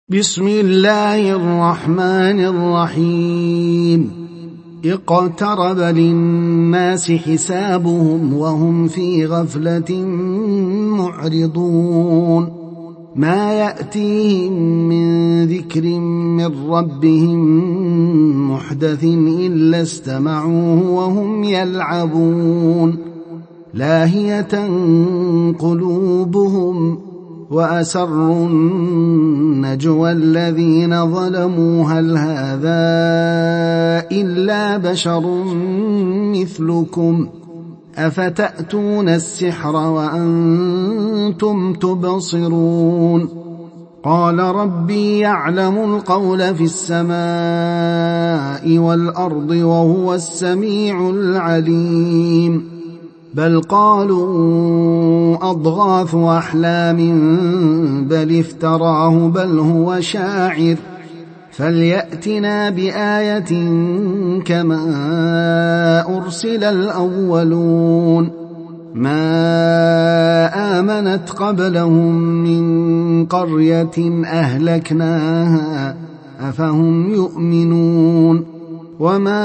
بسم الله الرحمن الرحيم. اقترب للناس حسابهم وهم في غفلة معرضون. ما يأتيهم من ذكر من ربهم محدث إلا استمعوه وهم يلعبون. لاهية قلوبهم وأسروا النجوى الذين ظلموا هل هذا إلا بشر مثلكم أفتأتون السحر وأنتم تبصرون. قال ربي يعلم القول في السماء والأرض وهو السميع العليم. بل قالوا أضغاث أحلام بل افتراه بل هو شاعر فليأتنا بآية كما أرسل الأولون. ما آمنت قبلهم من قرية أهلكناها أفهم يؤمنون. وما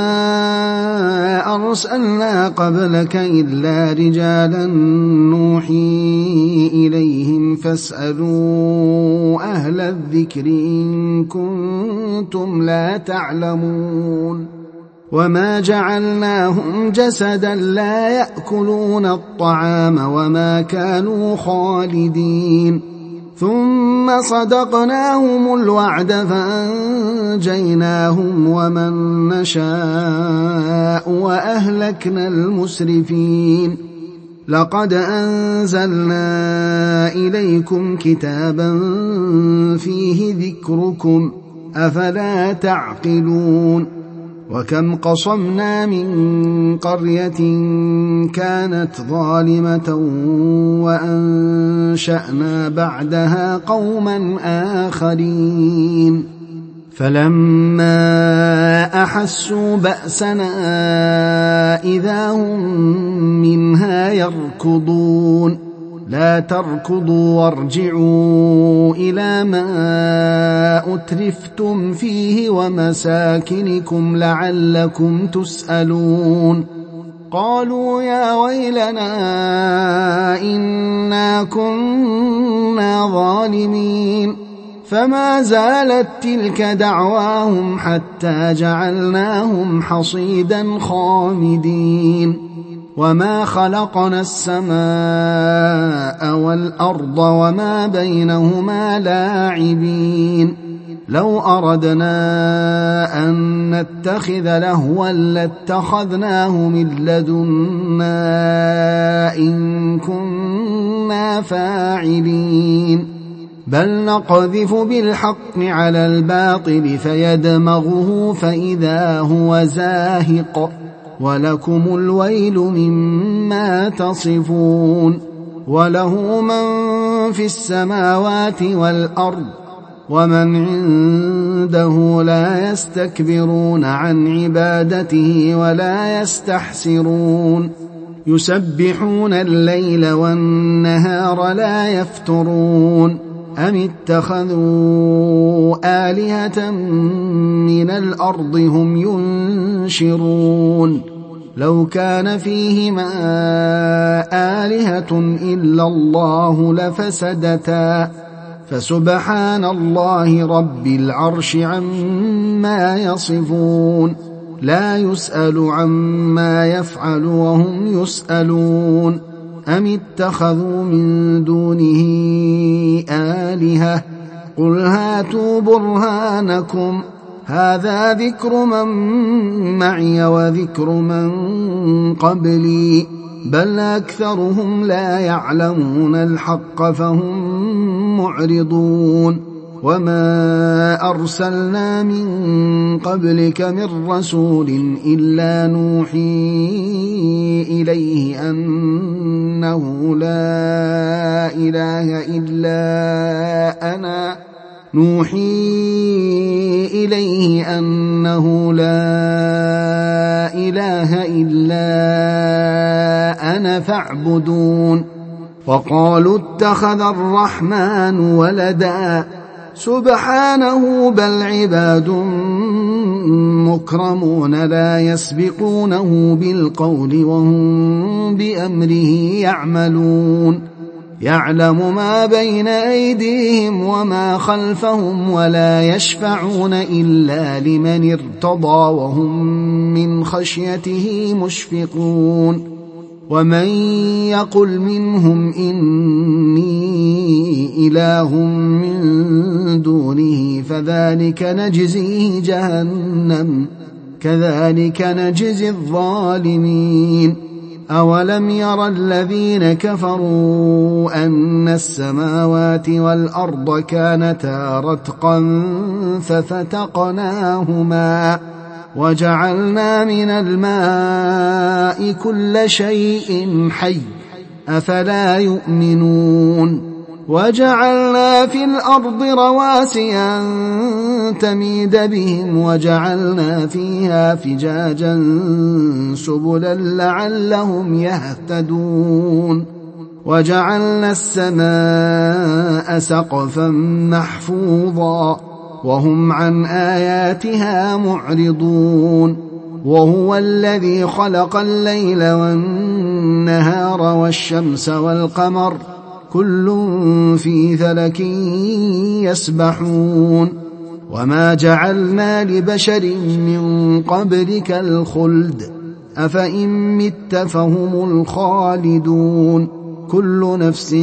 أرسلنا قبلك إلا رجالا نوحي إليهم فاسألوا أهل الذكر إن كنتم لا تعلمون. وما جعلناهم جسدا لا يأكلون الطعام وما كانوا خالدين. ثم صدقناهم الوعد فأنجيناهم ومن نشاء وأهلكنا المسرفين. لقد أنزلنا إليكم كتابا فيه ذكركم أفلا تعقلون. وكم قصمنا من قرية كانت ظالمة وأنشأنا بعدها قوما آخرين. فلما أحسوا بأسنا إذا هم منها يركضون. لا تركضوا وارجعوا إلى ما أترفتم فيه ومساكنكم لعلكم تسألون. قالوا يا ويلنا إنا كنا ظالمين. فما زالت تلك دعواهم حتى جعلناهم حصيدا خامدين. وما خلقنا السماء والأرض وما بينهما لاعبين. لو أردنا أن نتخذ لهوا لاتخذناه من لدنا إن كنا فاعلين. بل نقذف بالحق على الباطل فيدمغه فإذا هو زاهق ولكم الويل مما تصفون. وله من في السماوات والأرض ومن عنده لا يستكبرون عن عبادته ولا يستحسرون. يسبحون الليل والنهار لا يفترون. أم اتخذوا آلهة من الأرض هم ينشرون. لو كان فيهما آلهة إلا الله لفسدتا فسبحان الله رب العرش عما يصفون. لا يسأل عما يفعل وهم يسألون. أم اتخذوا من دونه آلهة قل هاتوا برهانكم هذا ذكر من معي وذكر من قبلي بل أكثرهم لا يعلمون الحق فهم معرضون. وما أرسلنا من قبلك من رسول إلا نوحي إليه أنه لا إله إلا أنا فاعبدون. وقالوا اتخذ الرحمن ولدا سبحانه بل عباد مكرمون لا يسبقونه بالقول وهم بأمره يعملون يعلم ما بين أيديهم وما خلفهم ولا يشفعون إلا لمن ارتضى وهم من خشيته مشفقون ومن يقل منهم إني إله من دونه فذلك نجزيه جهنم كذلك نجزي الظالمين أولم ير الذين كفروا أن السماوات والأرض كانتا رتقا ففتقناهما وجعلنا من الماء كل شيء حي أفلا يؤمنون وجعلنا في الأرض رواسي أن تميد بهم وجعلنا فيها فجاجا سبلا لعلهم يهتدون وجعلنا السماء سقفا محفوظا وهم عن آياتها معرضون وهو الذي خلق الليل والنهار والشمس والقمر كل في فلك يسبحون وما جعلنا لبشر من قبلك الخلد أفإن مت فهم الخالدون كل نفس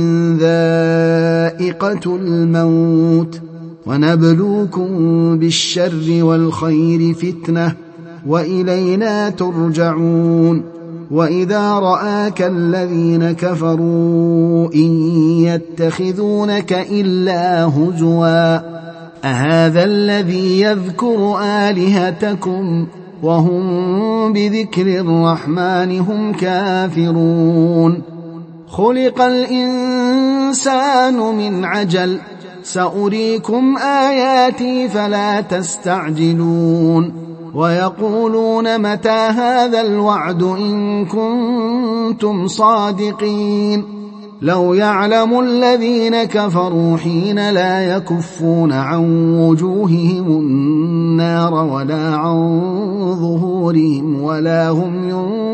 ذائقة الموت ونبلوكم بالشر والخير فتنة وإلينا ترجعون وإذا رآك الذين كفروا إن يتخذونك إلا هزوا أهذا الذي يذكر آلهتكم وهم بذكر الرحمن هم كافرون خلق الإنسان من عجل سأريكم آياتي فلا تستعجلون ويقولون متى هذا الوعد إن كنتم صادقين لو يعلم الذين كفروا حين لا يكفون عن وجوههم النار ولا عن ظهورهم ولا هم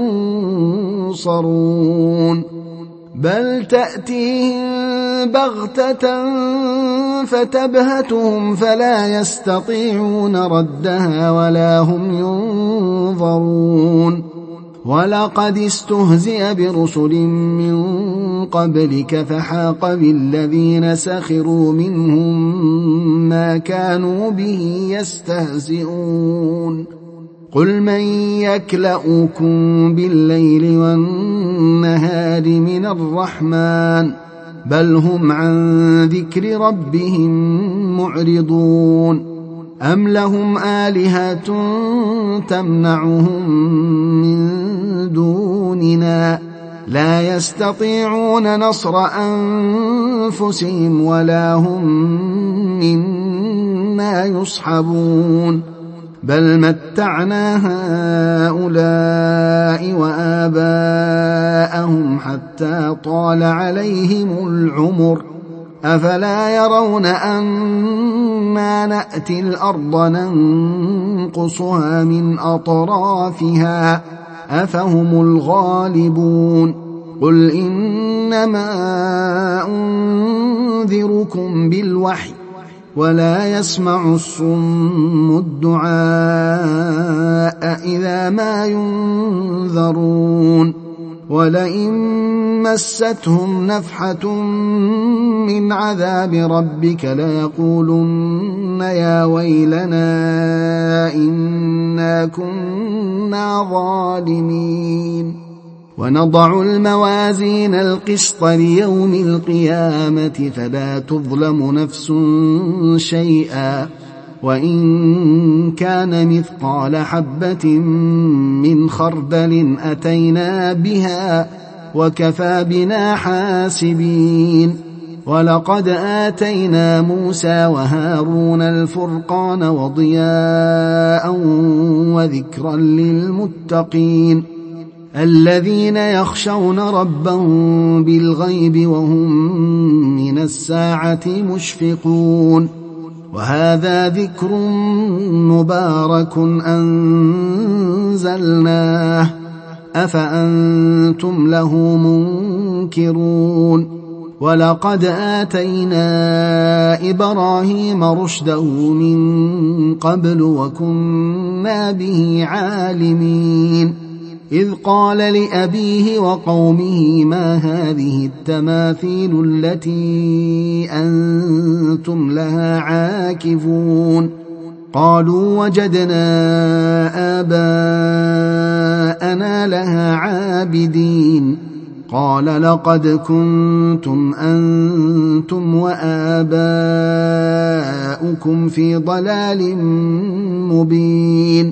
ينصرون بل تأتيهم بغتة فتبهتهم فلا يستطيعون ردها ولا هم ينظرون ولقد استهزئ برسل من قبلك فحاق بالذين سخروا منهم ما كانوا به يستهزئون قل من يكلؤكم بالليل والنهار من الرحمن بل هم عن ذكر ربهم معرضون أم لهم آلهة تمنعهم من دوننا لا يستطيعون نصر أنفسهم ولا هم منا يصحبون بل متعنا هؤلاء وآباءهم حتى طال عليهم العمر أفلا يرون أنا نأتي الأرض ننقصها من أطرافها أفهم الغالبون قل إنما أنذركم بالوحي ولا يسمع الصم الدعاء إذا ما ينذرون ولئن مستهم نفحة من عذاب ربك ليقولن يا ويلنا إنا كنا ظالمين ونضع الموازين القسط ليوم القيامة فلا تظلم نفس شيئا وإن كان مثقال حبة من خردل أتينا بها وكفى بنا حاسبين ولقد آتينا موسى وهارون الفرقان وضياء وذكرا للمتقين الذين يخشون ربهم بالغيب وهم من الساعة مشفقون وهذا ذكر مبارك أنزلناه أفأنتم له منكرون ولقد آتينا إبراهيم رشده من قبل وكنا به عالمين إذ قال لأبيه وقومه ما هذه التماثيل التي أنتم لها عاكفون قالوا وجدنا آباءنا لها عابدين قال لقد كنتم أنتم وآباؤكم في ضلال مبين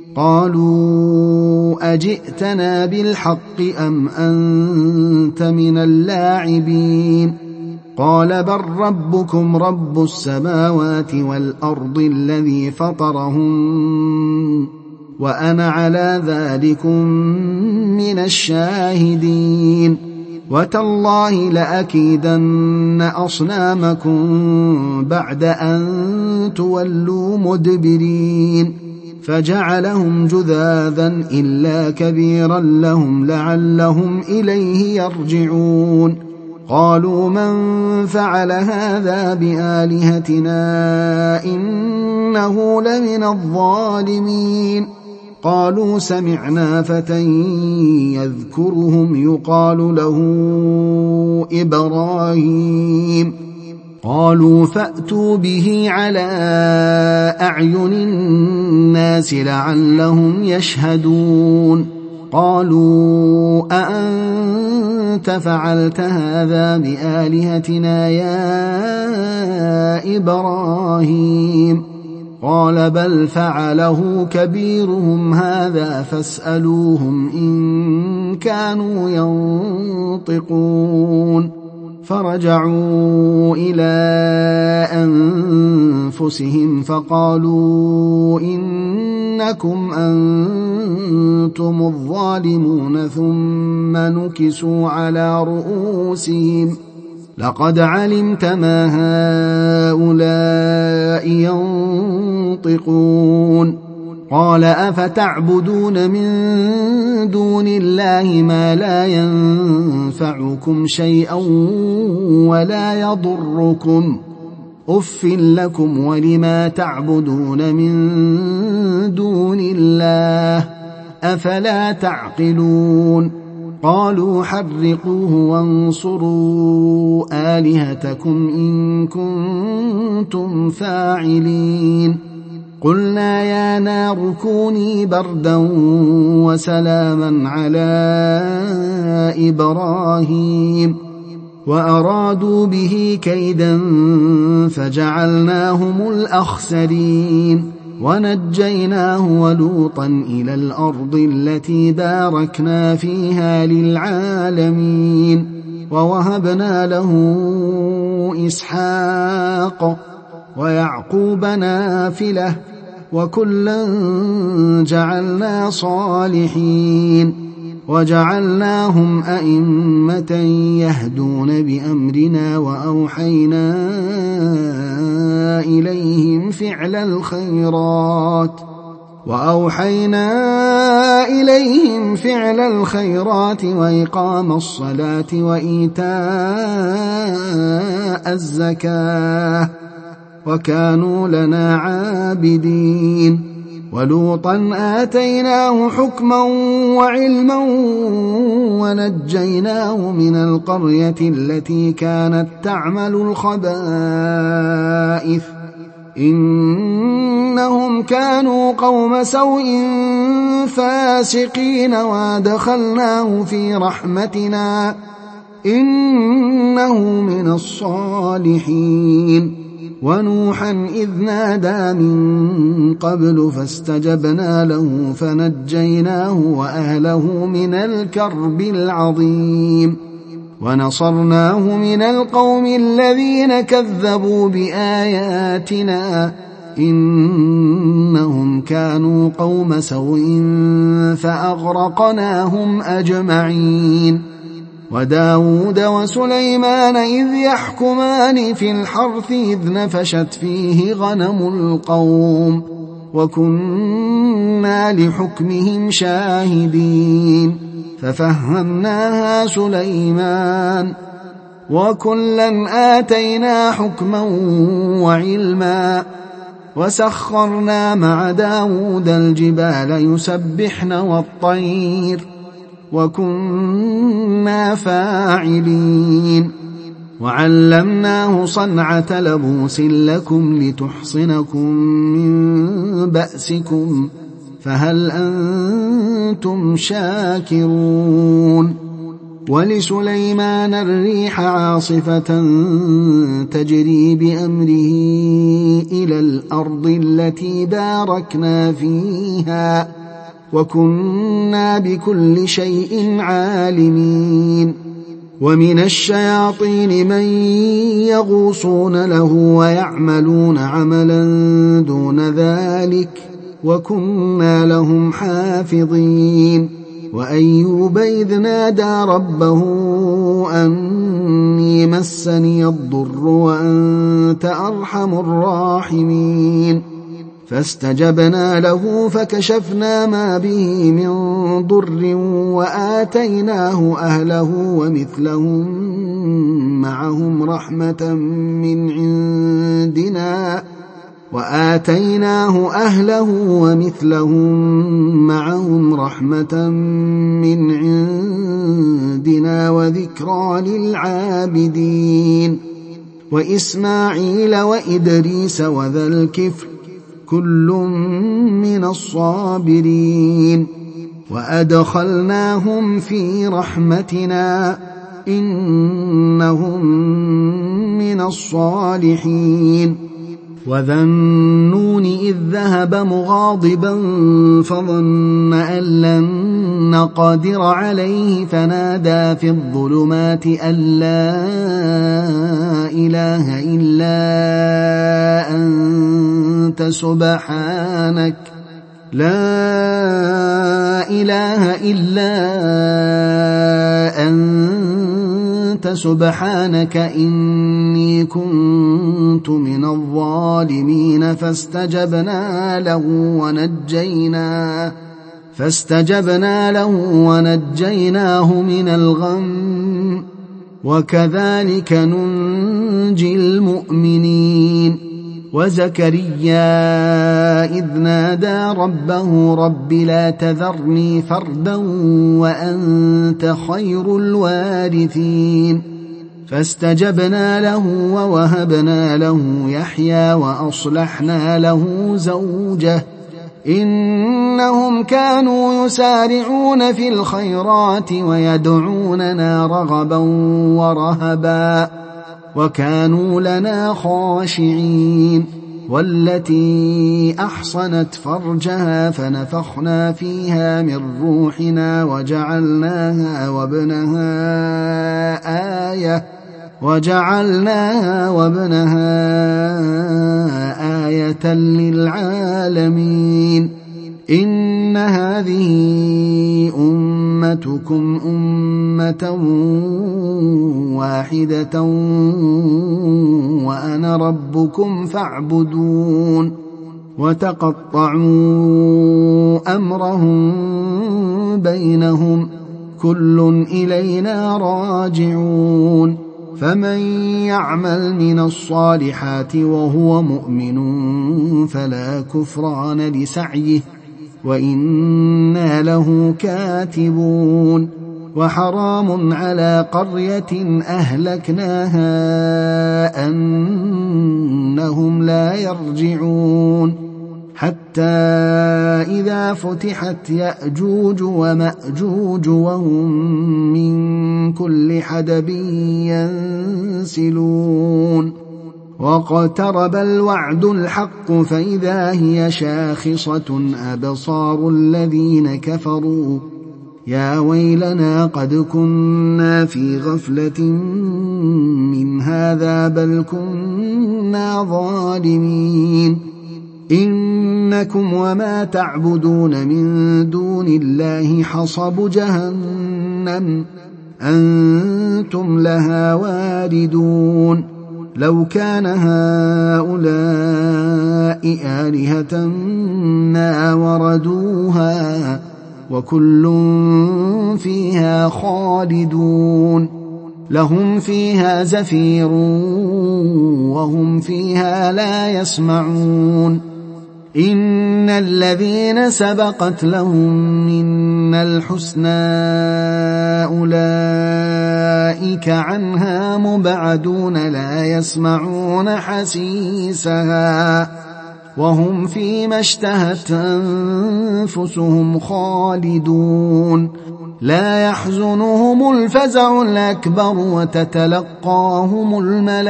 قالوا أجئتنا بالحق أم أنت من اللاعبين قال بل ربكم رب السماوات والأرض الذي فطرهم وأنا على ذلكم من الشاهدين وتالله لأكيدن أصنامكم بعد أن تولوا مدبرين فجعلهم جذاذا إلا كبيرا لهم لعلهم إليه يرجعون قالوا من فعل هذا بآلهتنا إنه لمن الظالمين قالوا سمعنا فتى يذكرهم يقال له إبراهيم قالوا فأتوا به على أعين الناس لعلهم يشهدون قالوا أأنت فعلت هذا بآلهتنا يا إبراهيم قال بل فعله كبيرهم هذا فاسألوهم إن كانوا ينطقون فرجعوا إلى أنفسهم فقالوا إنكم أنتم الظالمون ثم نكسوا على رؤوسهم لقد علمت ما هؤلاء ينطقون قال أفتعبدون من دون الله ما لا ينفعكم شيئا ولا يضركم أف لكم ولما تعبدون من دون الله أفلا تعقلون قالوا حرقوه وانصروا آلهتكم إن كنتم فاعلين قلنا يا نار كوني بردا وسلاما على إبراهيم وأرادوا به كيدا فجعلناهم الأخسرين ونجيناه ولوطا إلى الأرض التي باركنا فيها للعالمين ووهبنا له إسحاق ويعقوب نافلة وكلا جعلنا صالحين وجعلناهم أئمة يهدون بأمرنا وأوحينا إليهم فعل الخيرات وإقام الصلاة وإيتاء الزكاة وكانوا لنا عابدين ولوطا آتيناه حكما وعلما ونجيناه من القرية التي كانت تعمل الخبائث إنهم كانوا قوم سوء فاسقين وادخلناه في رحمتنا إنه من الصالحين ونوحا إذ نادى من قبل فاستجبنا له فنجيناه وأهله من الكرب العظيم ونصرناه من القوم الذين كذبوا بآياتنا إنهم كانوا قوم سوء فأغرقناهم أجمعين وداود وسليمان إذ يحكمان في الحرث إذ نفشت فيه غنم القوم وكنا لحكمهم شاهدين ففهمناها سليمان وكلا آتينا حكما وعلما وسخرنا مع داود الجبال يسبحن والطير وكنا فاعلين وعلمناه صنعة لبوس لكم لتحصنكم من بأسكم فهل أنتم شاكرون ولسليمان الريح عاصفة تجري بأمره إلى الأرض التي باركنا فيها وكنا بكل شيء عالمين ومن الشياطين من يغوصون له ويعملون عملا دون ذلك وكنا لهم حافظين وأيوب إذ نادى ربه أني مسني الضر وأنت أرحم الراحمين فاستجبنا له فكشفنا ما به من ضر وآتيناه أهله ومثلهم معهم رحمة من عندنا وذكرى للعابدين وإسماعيل وإدريس وذا الكفل كل من الصابرين وأدخلناهم في رحمتنا إنهم من الصالحين وذا النون إذ ذهب مغاضبا فظن أن لن نقدر عليه فنادى في الظلمات أن لا إله إلا أنت سبحانك إني كنت من الظالمين فاستجبنا له ونجيناه من الغم وكذلك ننجي المؤمنين وزكريا إذ نادى ربه رب لا تذرني فردا وأنت خير الوارثين فاستجبنا له ووهبنا له يحيى وأصلحنا له زوجه إنهم كانوا يسارعون في الخيرات ويدعوننا رغبا ورهبا وكانوا لنا خاشعين والتي أحصنت فرجها فنفخنا فيها من روحنا وجعلناها وابنها آية للعالمين إن هذه أمتكم أمة واحدة وأنا ربكم فاعبدون وتقطعوا أمرهم بينهم كل إلينا راجعون فمن يعمل من الصالحات وهو مؤمن فلا كفران لسعيه وإنا له كاتبون وحرام على قرية أهلكناها أنهم لا يرجعون حتى إذا فتحت يأجوج ومأجوج وهم من كل حدب ينسلون واقترب الوعد الحق فإذا هي شاخصة أبصار الذين كفروا يا ويلنا قد كنا في غفلة من هذا بل كنا ظالمين إنكم وما تعبدون من دون الله حصب جهنم أنتم لها واردون لو كان هؤلاء آلهة ما وردوها وكل فيها خالدون لهم فيها زفير وهم فيها لا يسمعون إن الذين سبقت لهم منا الحسنى أولئك عنها مبعدون لا يسمعون حسيسها وهم فيما اشتهت أنفسهم خالدون لا يحزنهم الفزع الأكبر وتتلقاهم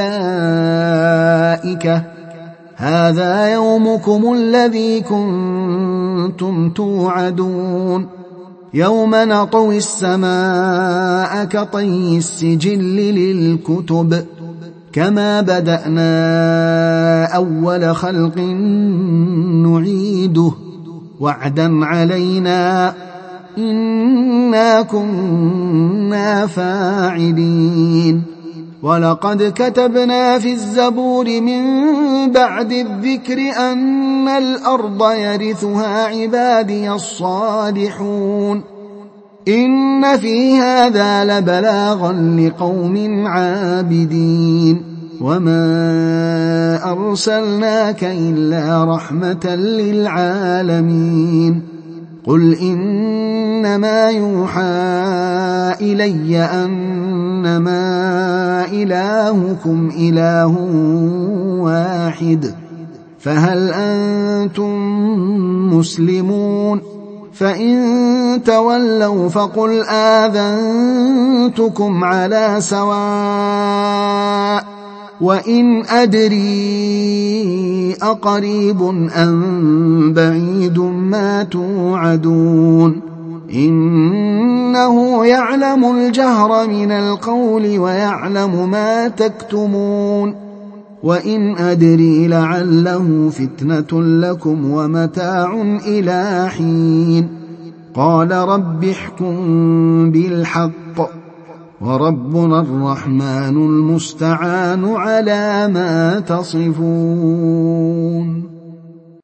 الملائكة هذا يومكم الذي كنتم توعدون يوم نطوي السماء كطي السجل للكتب كما بدأنا أول خلق نعيده وعدا علينا إنا كنا فاعلين ولقد كتبنا في الزبور من بعد الذكر أن الأرض يرثها عبادي الصالحون إن في هذا لبلاغا لقوم عابدين وما أرسلناك إلا رحمة للعالمين قل إنما يوحى إلي أنما إلهكم إله واحد فهل أنتم مسلمون فإن تولوا فقل آذنتكم على سواء وإن أدري أقريب أم بعيد ما توعدون إنه يعلم الجهر من القول ويعلم ما تكتمون وإن أدري لعله فتنة لكم ومتاع إلى حين قال رب احكم بالحق وربنا الرحمن المستعان على ما تصفون.